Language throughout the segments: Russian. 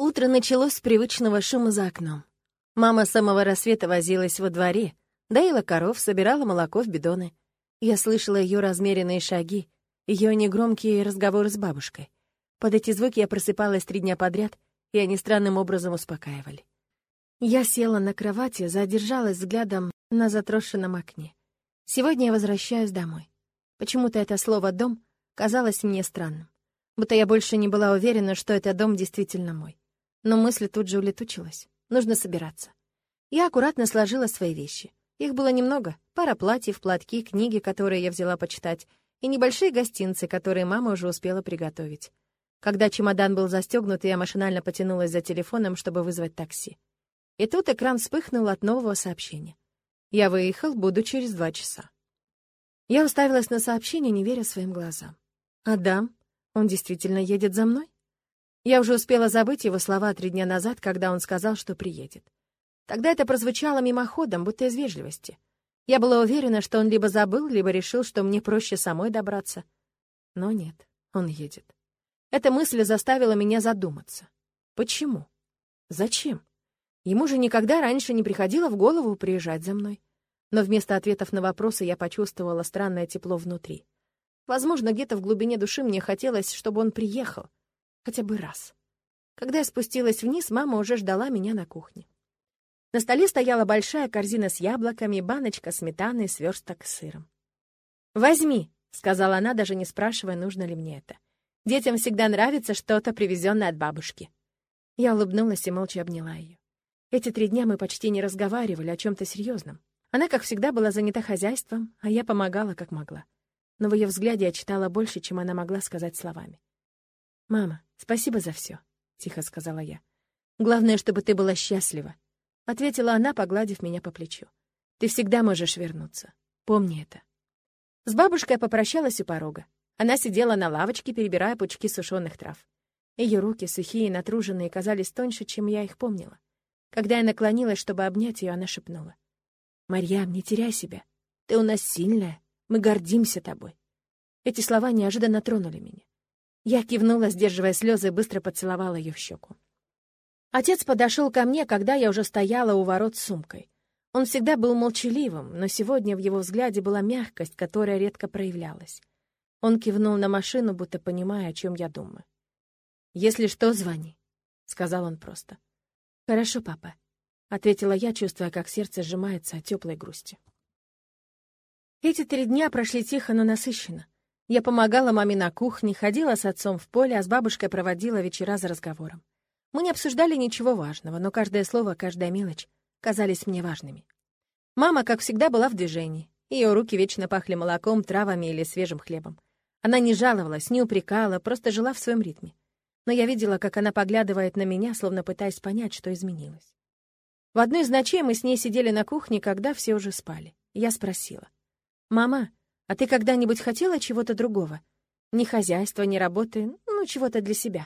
Утро началось с привычного шума за окном. Мама с самого рассвета возилась во дворе, доила коров, собирала молоко в бидоны. Я слышала ее размеренные шаги, ее негромкие разговоры с бабушкой. Под эти звуки я просыпалась 3 дня подряд, и они странным образом успокаивали. Я села на кровати, задержалась взглядом на затрощенном окне. Сегодня я возвращаюсь домой. Почему-то это слово «дом» казалось мне странным. Будто я больше не была уверена, что этот дом действительно мой. Но мысль тут же улетучилась. Нужно собираться. Я аккуратно сложила свои вещи. Их было немного. Пара платьев, платки, книги, которые я взяла почитать, и небольшие гостинцы, которые мама уже успела приготовить. Когда чемодан был застегнут, я машинально потянулась за телефоном, чтобы вызвать такси. И тут экран вспыхнул от нового сообщения. «Я выехал, буду через 2 часа». Я уставилась на сообщение, не веря своим глазам. «Адам? Он действительно едет за мной?» Я уже успела забыть его слова 3 дня назад, когда он сказал, что приедет. Тогда это прозвучало мимоходом, будто из вежливости. Я была уверена, что он либо забыл, либо решил, что мне проще самой добраться. Но нет, он едет. Эта мысль заставила меня задуматься. Почему? Зачем? Ему же никогда раньше не приходило в голову приезжать за мной. Но вместо ответов на вопросы я почувствовала странное тепло внутри. Возможно, где-то в глубине души мне хотелось, чтобы он приехал. Хотя бы раз. Когда я спустилась вниз, мама уже ждала меня на кухне. На столе стояла большая корзина с яблоками, баночка сметаны и свёрсток с сыром. «Возьми», — сказала она, даже не спрашивая, нужно ли мне это. «Детям всегда нравится что-то, привезённое от бабушки». Я улыбнулась и молча обняла её. Эти 3 дня мы почти не разговаривали о чём-то серьёзном. Она, как всегда, была занята хозяйством, а я помогала, как могла. Но в её взгляде я читала больше, чем она могла сказать словами. «Мама, спасибо за всё», — тихо сказала я. «Главное, чтобы ты была счастлива», — ответила она, погладив меня по плечу. «Ты всегда можешь вернуться. Помни это». С бабушкой я попрощалась у порога. Она сидела на лавочке, перебирая пучки сушеных трав. Ее руки, сухие и натруженные, казались тоньше, чем я их помнила. Когда я наклонилась, чтобы обнять ее, она шепнула: «Марьям, не теряй себя. Ты у нас сильная. Мы гордимся тобой». Эти слова неожиданно тронули меня. Я кивнула, сдерживая слезы, и быстро поцеловала ее в щеку. Отец подошел ко мне, когда я уже стояла у ворот с сумкой. Он всегда был молчаливым, но сегодня в его взгляде была мягкость, которая редко проявлялась. Он кивнул на машину, будто понимая, о чем я думаю. «Если что, звони», — сказал он просто. «Хорошо, папа», — ответила я, чувствуя, как сердце сжимается от теплой грусти. Эти 3 дня прошли тихо, но насыщенно. Я помогала маме на кухне, ходила с отцом в поле, а с бабушкой проводила вечера за разговором. Мы не обсуждали ничего важного, но каждое слово, каждая мелочь казались мне важными. Мама, как всегда, была в движении. Ее руки вечно пахли молоком, травами или свежим хлебом. Она не жаловалась, не упрекала, просто жила в своем ритме. Но я видела, как она поглядывает на меня, словно пытаясь понять, что изменилось. В одну из ночей мы с ней сидели на кухне, когда все уже спали. Я спросила: «Мама, а ты когда-нибудь хотела чего-то другого? Ни хозяйства, ни работы, ну, чего-то для себя?»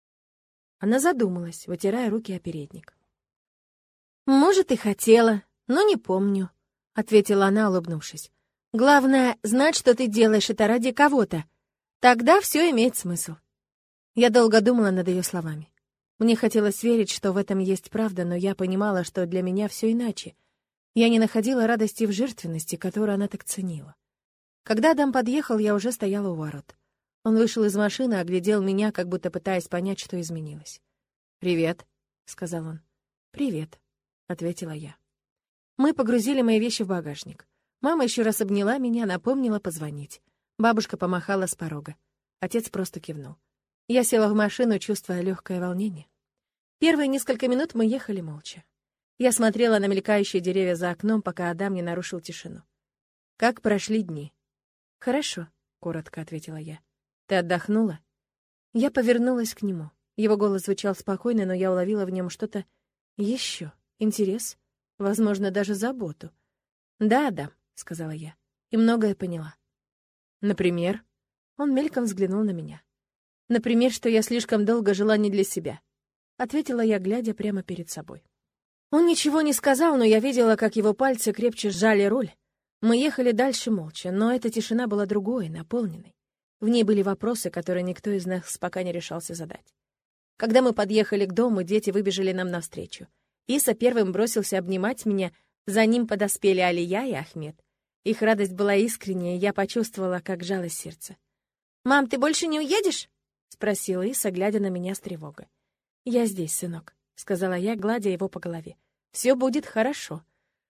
Она задумалась, вытирая руки о передник. «Может, и хотела, но не помню», — ответила она, улыбнувшись. «Главное, знать, что ты делаешь это ради кого-то. Тогда все имеет смысл». Я долго думала над ее словами. Мне хотелось верить, что в этом есть правда, но я понимала, что для меня все иначе. Я не находила радости в жертвенности, которую она так ценила. Когда Адам подъехал, я уже стояла у ворот. Он вышел из машины, оглядел меня, как будто пытаясь понять, что изменилось. «Привет», — сказал он. «Привет», — ответила я. Мы погрузили мои вещи в багажник. Мама еще раз обняла меня, напомнила позвонить. Бабушка помахала с порога. Отец просто кивнул. Я села в машину, чувствуя легкое волнение. Первые несколько минут мы ехали молча. Я смотрела на мелькающие деревья за окном, пока Адам не нарушил тишину. «Как прошли дни?» «Хорошо», — коротко ответила я. «Ты отдохнула?» Я повернулась к нему. Его голос звучал спокойно, но я уловила в нем что-то еще. Интерес, возможно, даже заботу. «Да, Адам», — сказала я, и многое поняла. «Например?» Он мельком взглянул на меня. «Например, что я слишком долго жила не для себя», — ответила я, глядя прямо перед собой. Он ничего не сказал, но я видела, как его пальцы крепче сжали руль. Мы ехали дальше молча, но эта тишина была другой, наполненной. В ней были вопросы, которые никто из нас пока не решался задать. Когда мы подъехали к дому, дети выбежали нам навстречу. Иса первым бросился обнимать меня, за ним подоспели Алия и Ахмед. Их радость была искренняя, и я почувствовала, как жалось сердце. «Мам, ты больше не уедешь?» — спросила Иса, глядя на меня с тревогой. «Я здесь, сынок», — сказала я, гладя его по голове. «Все будет хорошо».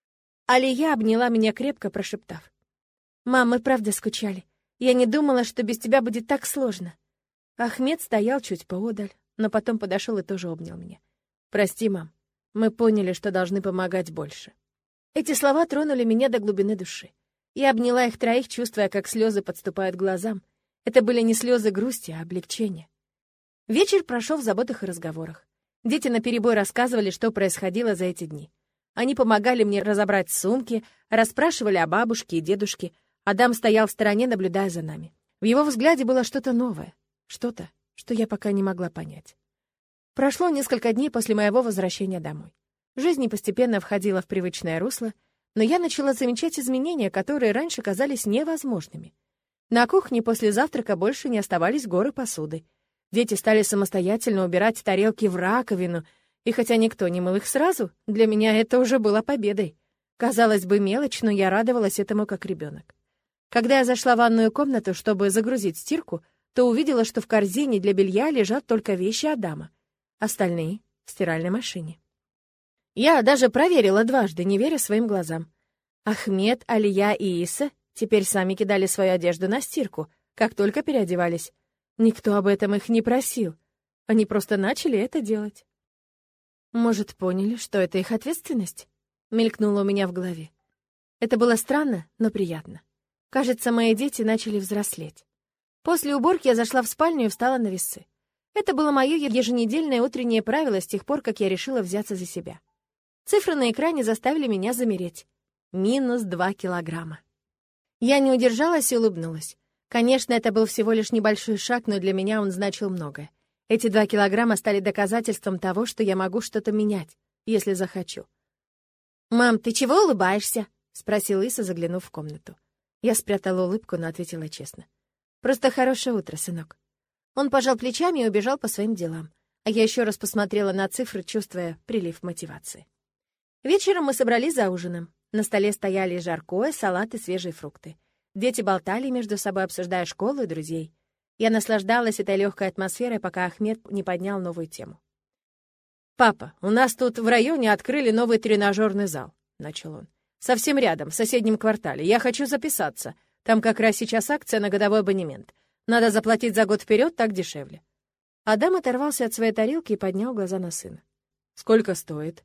Алия обняла меня крепко, прошептав: «Мам, мы правда скучали. Я не думала, что без тебя будет так сложно». Ахмед стоял чуть поодаль, но потом подошел и тоже обнял меня. «Прости, мам, мы поняли, что должны помогать больше». Эти слова тронули меня до глубины души. Я обняла их троих, чувствуя, как слезы подступают к глазам. Это были не слезы грусти, а облегчения. Вечер прошел в заботах и разговорах. Дети наперебой рассказывали, что происходило за эти дни. Они помогали мне разобрать сумки, расспрашивали о бабушке и дедушке. Адам стоял в стороне, наблюдая за нами. В его взгляде было что-то новое, что-то, что я пока не могла понять. Прошло несколько дней после моего возвращения домой. Жизнь постепенно входила в привычное русло, но я начала замечать изменения, которые раньше казались невозможными. На кухне после завтрака больше не оставались горы посуды. Дети стали самостоятельно убирать тарелки в раковину, и хотя никто не мыл их сразу, для меня это уже было победой. Казалось бы, мелочь, но я радовалась этому как ребенок. Когда я зашла в ванную комнату, чтобы загрузить стирку, то увидела, что в корзине для белья лежат только вещи Адама. Остальные — в стиральной машине. Я даже проверила дважды, не веря своим глазам. Ахмед, Алия и Иса теперь сами кидали свою одежду на стирку, как только переодевались. Никто об этом их не просил. Они просто начали это делать. Может, поняли, что это их ответственность? Мелькнуло у меня в голове. Это было странно, но приятно. Кажется, мои дети начали взрослеть. После уборки я зашла в спальню и встала на весы. Это было мое еженедельное утреннее правило с тех пор, как я решила взяться за себя. Цифры на экране заставили меня замереть. -2 килограмма. Я не удержалась и улыбнулась. Конечно, это был всего лишь небольшой шаг, но для меня он значил многое. Эти 2 килограмма стали доказательством того, что я могу что-то менять, если захочу. «Мам, ты чего улыбаешься?» — спросила Иса, заглянув в комнату. Я спрятала улыбку, но ответила честно. «Просто хорошее утро, сынок». Он пожал плечами и убежал по своим делам, а я еще раз посмотрела на цифры, чувствуя прилив мотивации. Вечером мы собрались за ужином. На столе стояли жаркое, салат и свежие фрукты. Дети болтали между собой, обсуждая школу и друзей. Я наслаждалась этой легкой атмосферой, пока Ахмед не поднял новую тему. «Папа, у нас тут в районе открыли новый тренажерный зал», — начал он. «Совсем рядом, в соседнем квартале. Я хочу записаться. Там как раз сейчас акция на годовой абонемент. Надо заплатить за год вперед, так дешевле». Адам оторвался от своей тарелки и поднял глаза на сына. «Сколько стоит?»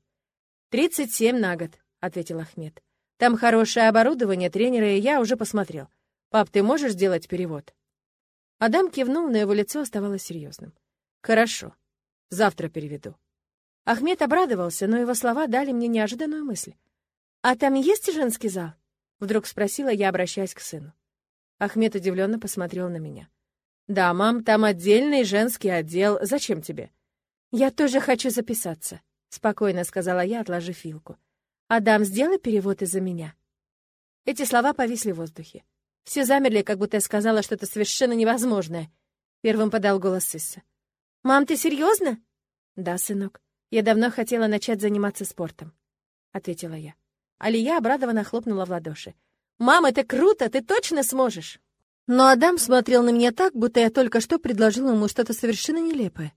37 на год», — ответил Ахмед. «Там хорошее оборудование, тренеры, и я уже посмотрел. Пап, ты можешь сделать перевод?» Адам кивнул, но его лицо оставалось серьезным. «Хорошо. Завтра переведу». Ахмед обрадовался, но его слова дали мне неожиданную мысль. «А там есть женский зал?» — вдруг спросила я, обращаясь к сыну. Ахмед удивленно посмотрел на меня. «Да, мам, там отдельный женский отдел. Зачем тебе?» «Я тоже хочу записаться», — спокойно сказала я, отложив вилку. «Адам, сделай перевод из-за меня». Эти слова повисли в воздухе. Все замерли, как будто я сказала что-то совершенно невозможное. Первым подал голос Исса. «Мам, ты серьезно?» «Да, сынок. Я давно хотела начать заниматься спортом», — ответила я. Алия обрадованно хлопнула в ладоши. «Мам, это круто! Ты точно сможешь?» Но Адам смотрел на меня так, будто я только что предложила ему что-то совершенно нелепое.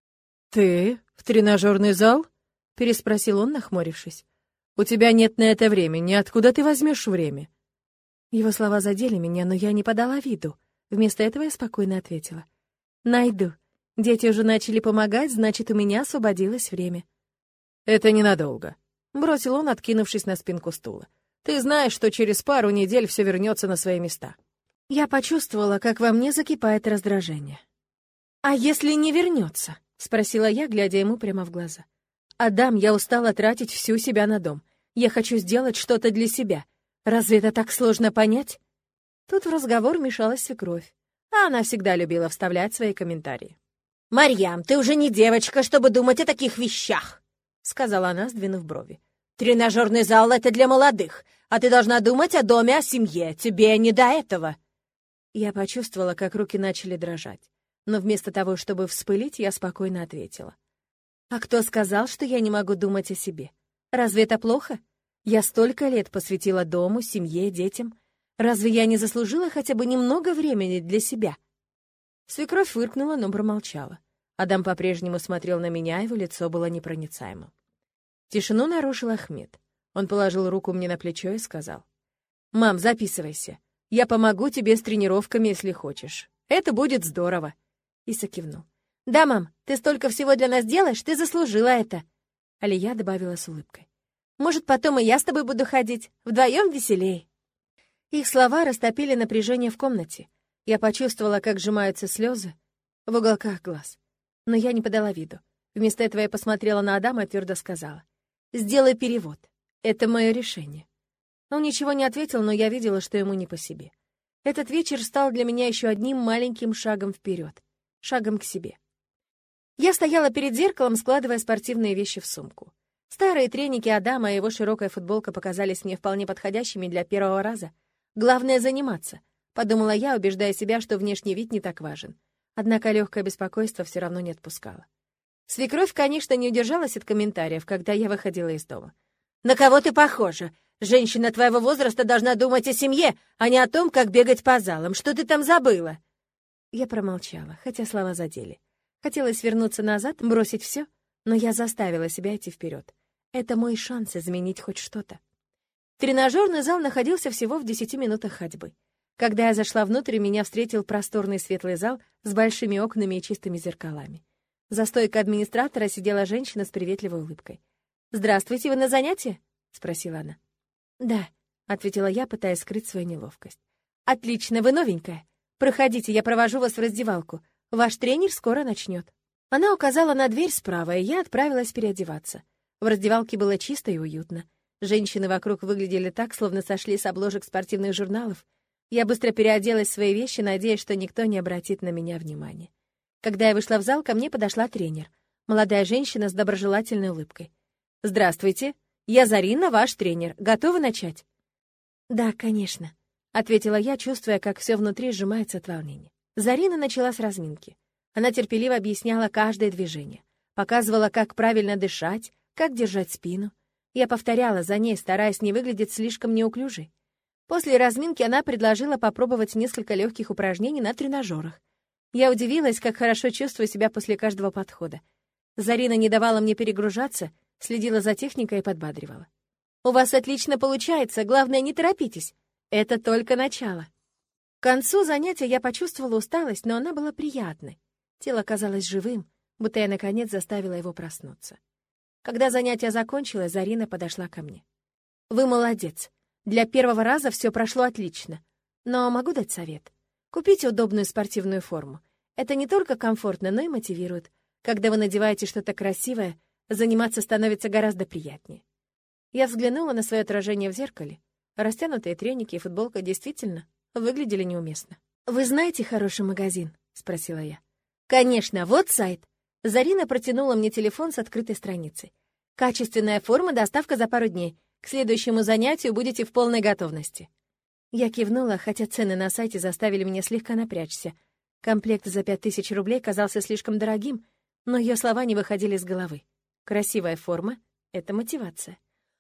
«Ты в тренажерный зал?» — переспросил он, нахмурившись. «У тебя нет на это времени. Откуда ты возьмешь время?» Его слова задели меня, но я не подала виду. Вместо этого я спокойно ответила. «Найду. Дети уже начали помогать, значит, у меня освободилось время». «Это ненадолго», — бросил он, откинувшись на спинку стула. «Ты знаешь, что через пару недель все вернется на свои места». Я почувствовала, как во мне закипает раздражение. «А если не вернется?» — спросила я, глядя ему прямо в глаза. «Адам, я устала тратить всю себя на дом. Я хочу сделать что-то для себя. Разве это так сложно понять?» Тут в разговор вмешалась свекровь, а она всегда любила вставлять свои комментарии. «Марьям, ты уже не девочка, чтобы думать о таких вещах», — сказала она, сдвинув брови. «Тренажерный зал — это для молодых, а ты должна думать о доме, о семье. Тебе не до этого». Я почувствовала, как руки начали дрожать. Но вместо того, чтобы вспылить, я спокойно ответила. «А кто сказал, что я не могу думать о себе? Разве это плохо? Я столько лет посвятила дому, семье, детям. Разве я не заслужила хотя бы немного времени для себя?» Свекровь фыркнула, но промолчала. Адам по-прежнему смотрел на меня, его лицо было непроницаемым. Тишину нарушил Ахмед. Он положил руку мне на плечо и сказал: «Мам, записывайся. Я помогу тебе с тренировками, если хочешь. Это будет здорово». Иса кивнул. «Да, мам, ты столько всего для нас делаешь, ты заслужила это». Алия добавила с улыбкой: «Может, потом и я с тобой буду ходить? Вдвоем веселей». Их слова растопили напряжение в комнате. Я почувствовала, как сжимаются слезы в уголках глаз. Но я не подала виду. Вместо этого я посмотрела на Адама и твердо сказала: «Сделай перевод. Это мое решение». Он ничего не ответил, но я видела, что ему не по себе. Этот вечер стал для меня еще одним маленьким шагом вперед, шагом к себе. Я стояла перед зеркалом, складывая спортивные вещи в сумку. Старые треники Адама и его широкая футболка показались мне вполне подходящими для первого раза. Главное — заниматься, подумала я, убеждая себя, что внешний вид не так важен. Однако легкое беспокойство все равно не отпускало. Свекровь, конечно, не удержалась от комментариев, когда я выходила из дома. «На кого ты похожа? Женщина твоего возраста должна думать о семье, а не о том, как бегать по залам. Что ты там забыла?» Я промолчала, хотя слова задели. Хотелось вернуться назад, бросить все, но я заставила себя идти вперед. Это мой шанс изменить хоть что-то. Тренажерный зал находился всего в 10 минутах ходьбы. Когда я зашла внутрь, меня встретил просторный светлый зал с большими окнами и чистыми зеркалами. За стойкой администратора сидела женщина с приветливой улыбкой. «Здравствуйте, вы на занятии?» — спросила она. «Да», — ответила я, пытаясь скрыть свою неловкость. «Отлично, вы новенькая. Проходите, я провожу вас в раздевалку. Ваш тренер скоро начнет». Она указала на дверь справа, и я отправилась переодеваться. В раздевалке было чисто и уютно. Женщины вокруг выглядели так, словно сошли с обложек спортивных журналов. Я быстро переоделась в свои вещи, надеясь, что никто не обратит на меня внимания. Когда я вышла в зал, ко мне подошла тренер. Молодая женщина с доброжелательной улыбкой. «Здравствуйте, я Зарина, ваш тренер. Готовы начать?» «Да, конечно», — ответила я, чувствуя, как все внутри сжимается от волнения. Зарина начала с разминки. Она терпеливо объясняла каждое движение, показывала, как правильно дышать, как держать спину. Я повторяла за ней, стараясь не выглядеть слишком неуклюжей. После разминки она предложила попробовать несколько легких упражнений на тренажерах. Я удивилась, как хорошо чувствую себя после каждого подхода. Зарина не давала мне перегружаться, следила за техникой и подбадривала. «У вас отлично получается, главное, не торопитесь. Это только начало». К концу занятия я почувствовала усталость, но она была приятной. Тело казалось живым, будто я, наконец, заставила его проснуться. Когда занятие закончилось, Зарина подошла ко мне. «Вы молодец. Для первого раза все прошло отлично. Но могу дать совет? Купите удобную спортивную форму. Это не только комфортно, но и мотивирует. Когда вы надеваете что-то красивое, заниматься становится гораздо приятнее». Я взглянула на свое отражение в зеркале. Растянутые треники и футболка действительно выглядели неуместно. «Вы знаете хороший магазин?» — спросила я. «Конечно, вот сайт». Зарина протянула мне телефон с открытой страницей. «Качественная форма, доставка за пару дней. К следующему занятию будете в полной готовности». Я кивнула, хотя цены на сайте заставили меня слегка напрячься. Комплект за 5000 рублей казался слишком дорогим, но ее слова не выходили из головы. Красивая форма — это мотивация.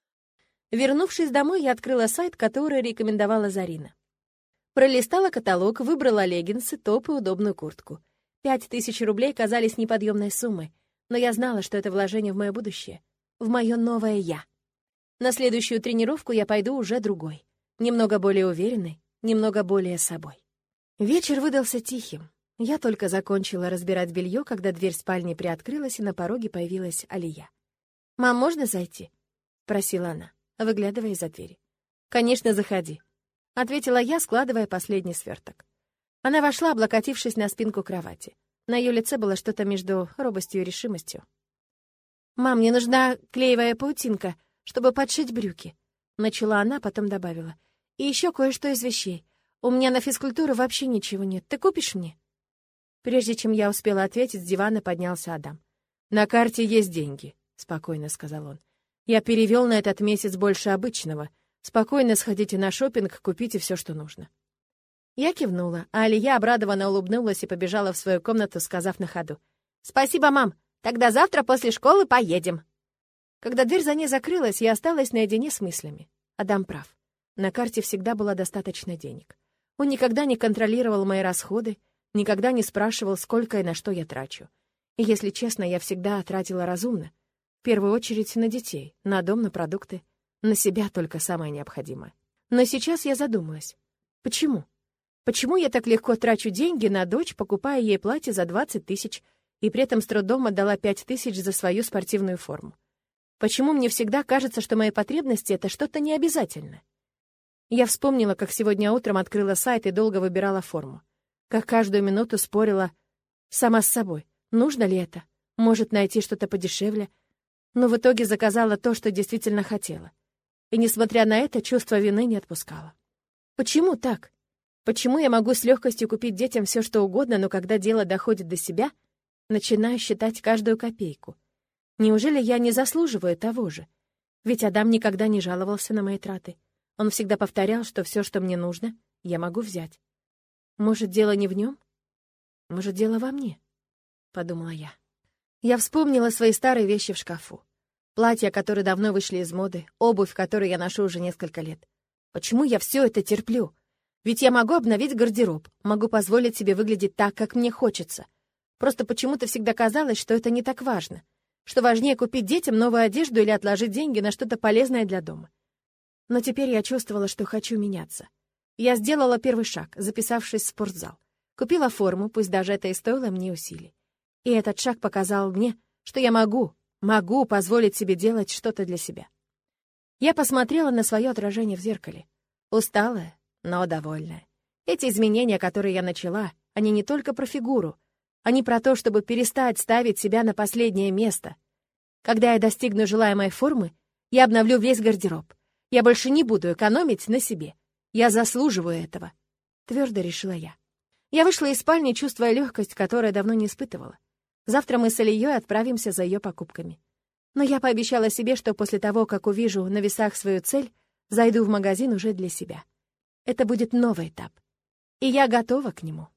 Вернувшись домой, я открыла сайт, который рекомендовала Зарина. Пролистала каталог, выбрала леггинсы, топ и удобную куртку. 5000 рублей казались неподъемной суммой, но я знала, что это вложение в мое будущее, в мое новое «я». На следующую тренировку я пойду уже другой, немного более уверенной, немного более собой. Вечер выдался тихим. Я только закончила разбирать белье, когда дверь спальни приоткрылась, и на пороге появилась Алия. «Мам, можно зайти?» — просила она, выглядывая из-за двери. «Конечно, заходи», — ответила я, складывая последний сверток. Она вошла, облокотившись на спинку кровати. На ее лице было что-то между робостью и решимостью. «Мам, мне нужна клеевая паутинка, чтобы подшить брюки», — начала она, потом добавила. «И еще кое-что из вещей. У меня на физкультуру вообще ничего нет. Ты купишь мне?» Прежде чем я успела ответить, с дивана поднялся Адам. «На карте есть деньги», — спокойно сказал он. «Я перевел на этот месяц больше обычного. Спокойно сходите на шопинг, купите все, что нужно». Я кивнула, а Алия обрадованно улыбнулась и побежала в свою комнату, сказав на ходу: «Спасибо, мам, тогда завтра после школы поедем». Когда дверь за ней закрылась, я осталась наедине с мыслями. Адам прав. На карте всегда было достаточно денег. Он никогда не контролировал мои расходы, никогда не спрашивал, сколько и на что я трачу. И, если честно, я всегда тратила разумно. В первую очередь на детей, на дом, на продукты, на себя только самое необходимое. Но сейчас я задумалась. Почему? Почему я так легко трачу деньги на дочь, покупая ей платье за 20 тысяч, и при этом с трудом отдала 5 тысяч за свою спортивную форму? Почему мне всегда кажется, что мои потребности — это что-то необязательное? Я вспомнила, как сегодня утром открыла сайт и долго выбирала форму. Как каждую минуту спорила сама с собой. Нужно ли это? Может, найти что-то подешевле? Но в итоге заказала то, что действительно хотела. И, несмотря на это, чувство вины не отпускало. Почему так? Почему я могу с легкостью купить детям все, что угодно, но когда дело доходит до себя, начинаю считать каждую копейку? Неужели я не заслуживаю того же? Ведь Адам никогда не жаловался на мои траты. Он всегда повторял, что все, что мне нужно, я могу взять. Может, дело не в нем? Может, дело во мне? Подумала я. Я вспомнила свои старые вещи в шкафу. Платья, которые давно вышли из моды, обувь, которую я ношу уже несколько лет. Почему я все это терплю? Ведь я могу обновить гардероб, могу позволить себе выглядеть так, как мне хочется. Просто почему-то всегда казалось, что это не так важно. Что важнее купить детям новую одежду или отложить деньги на что-то полезное для дома. Но теперь я чувствовала, что хочу меняться. Я сделала первый шаг, записавшись в спортзал. Купила форму, пусть даже это и стоило мне усилий. И этот шаг показал мне, что я могу позволить себе делать что-то для себя. Я посмотрела на свое отражение в зеркале. Усталая, но довольная. Эти изменения, которые я начала, они не только про фигуру, они про то, чтобы перестать ставить себя на последнее место. Когда я достигну желаемой формы, я обновлю весь гардероб. Я больше не буду экономить на себе. Я заслуживаю этого, твердо решила я. Я вышла из спальни, чувствуя легкость, которую давно не испытывала. Завтра мы с Алией отправимся за ее покупками. Но я пообещала себе, что после того, как увижу на весах свою цель, зайду в магазин уже для себя. Это будет новый этап, и я готова к нему.